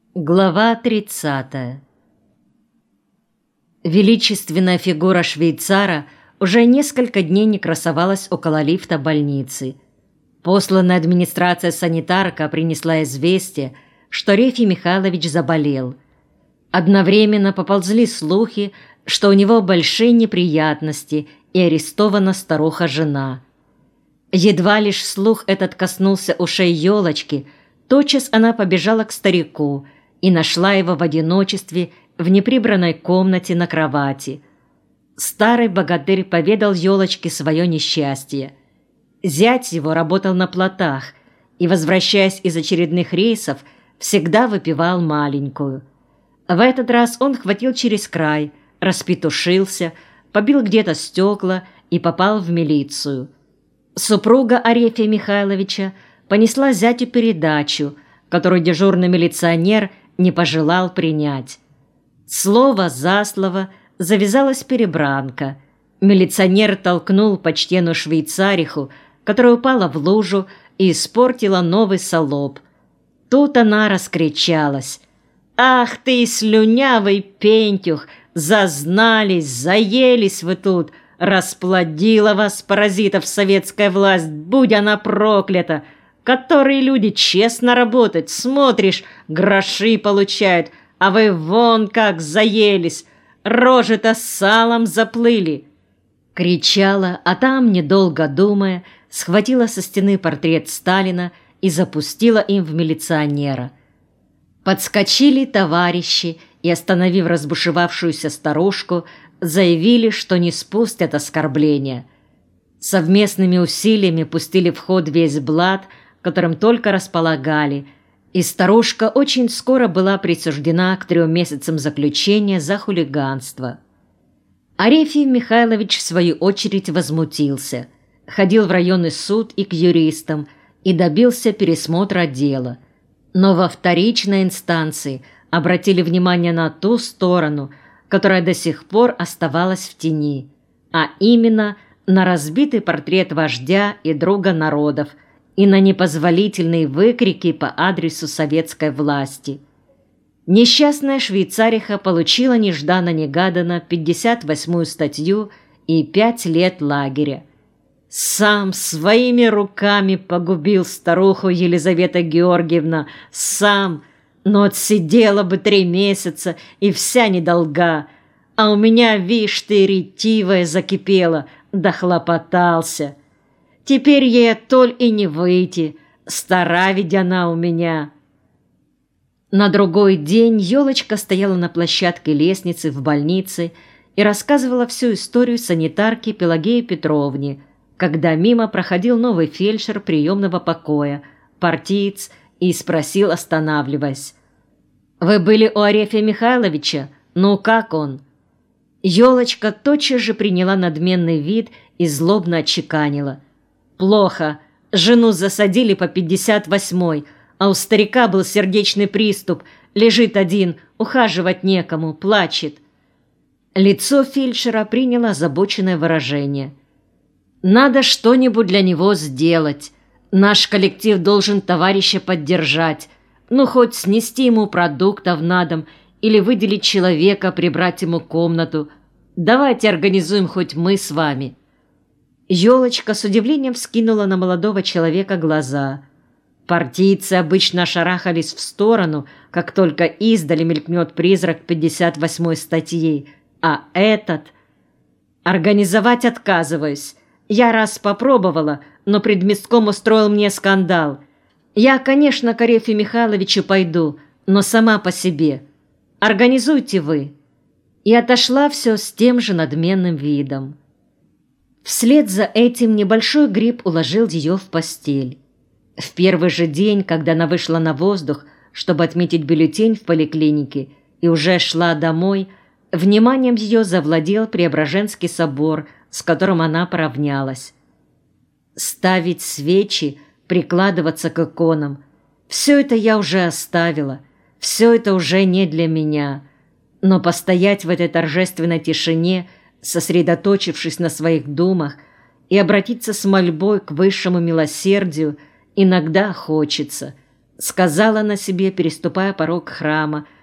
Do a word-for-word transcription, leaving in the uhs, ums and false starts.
Глава тридцатая. Величественная фигура швейцара уже несколько дней не красовалась около лифта больницы. Посланная администрация санитарка принесла известие, что Арефий Михайлович заболел. Одновременно поползли слухи, что у него большие неприятности и арестована старуха-жена. Едва лишь слух этот коснулся ушей Ёлочки, тотчас она побежала к старику и нашла его в одиночестве в неприбранной комнате на кровати. Старый богатырь поведал Ёлочке свое несчастье. Зять его работал на плотах и, возвращаясь из очередных рейсов, всегда выпивал маленькую. В этот раз он хватил через край, распетушился, побил где-то стекла и попал в милицию. Супруга Арефия Михайловича понесла зятю передачу, которую дежурный милиционер не пожелал принять. Слово за слово завязалась перебранка. Милиционер толкнул почтенную швейцариху, которая упала в лужу и испортила новый салоп. Тут она раскричалась: «Ах ты, слюнявый пентюх! Зазнались, заелись вы тут! Расплодила вас, паразитов, советская власть, будь она проклята! Которые люди честно работают, смотришь, гроши получают, а вы вон как заелись, рожи-то салом заплыли!» Кричала, а там, недолго думая, схватила со стены портрет Сталина и запустила им в милиционера. Подскочили товарищи и, остановив разбушевавшуюся старушку, заявили, что не спустят оскорбления. Совместными усилиями пустили в ход весь блат, которым только располагали, и старушка очень скоро была присуждена к трем месяцам заключения за хулиганство. Арефий Михайлович, в свою очередь, возмутился, ходил в районный суд и к юристам и добился пересмотра дела. Но во вторичной инстанции обратили внимание на ту сторону, которая до сих пор оставалась в тени, а именно на разбитый портрет вождя и друга народов и на непозволительные выкрики по адресу советской власти. Несчастная швейцариха получила нежданно-негаданно пятьдесят восьмую статью и пять лет лагеря. Сам своими руками погубил старуху Елизавета Георгиевна, сам, но отсидела бы три месяца и вся недолга, а у меня, вишь ты, ретивая закипела, дохлопотался. Теперь ей толь и не выйти, стара ведь она у меня. На другой день Ёлочка стояла на площадке лестницы в больнице и рассказывала всю историю санитарке Пелагее Петровне, когда мимо проходил новый фельдшер приемного покоя, партиец, и спросил, останавливаясь: «Вы были у Арефия Михайловича? Ну, как он?» Ёлочка тотчас же приняла надменный вид и злобно отчеканила: «Плохо. Жену засадили по пятьдесят восьмой, а у старика был сердечный приступ, лежит один, ухаживать некому, плачет». Лицо фельдшера приняло озабоченное выражение. «Надо что-нибудь для него сделать. Наш коллектив должен товарища поддержать, ну, хоть снести ему продуктов на дом или выделить человека, прибрать ему комнату. Давайте организуем хоть мы с вами». Ёлочка с удивлением вскинула на молодого человека глаза. Партийцы обычно шарахались в сторону, как только издали мелькнет призрак пятьдесят восьмой статьи, а этот... «Организовать отказываюсь. Я раз попробовала, но предместком устроил мне скандал. Я, конечно, к Арефию Михайловичу пойду, но сама по себе. Организуйте вы». И отошла все с тем же надменным видом. Вслед за этим небольшой грипп уложил ее в постель. В первый же день, когда она вышла на воздух, чтобы отметить бюллетень в поликлинике, и уже шла домой, вниманием ее завладел Преображенский собор, с которым она поравнялась. Ставить свечи, прикладываться к иконам — все это я уже оставила, все это уже не для меня. Но постоять в этой торжественной тишине, сосредоточившись на своих думах, и обратиться с мольбой к высшему милосердию иногда хочется. сказала она себе, переступая порог храма,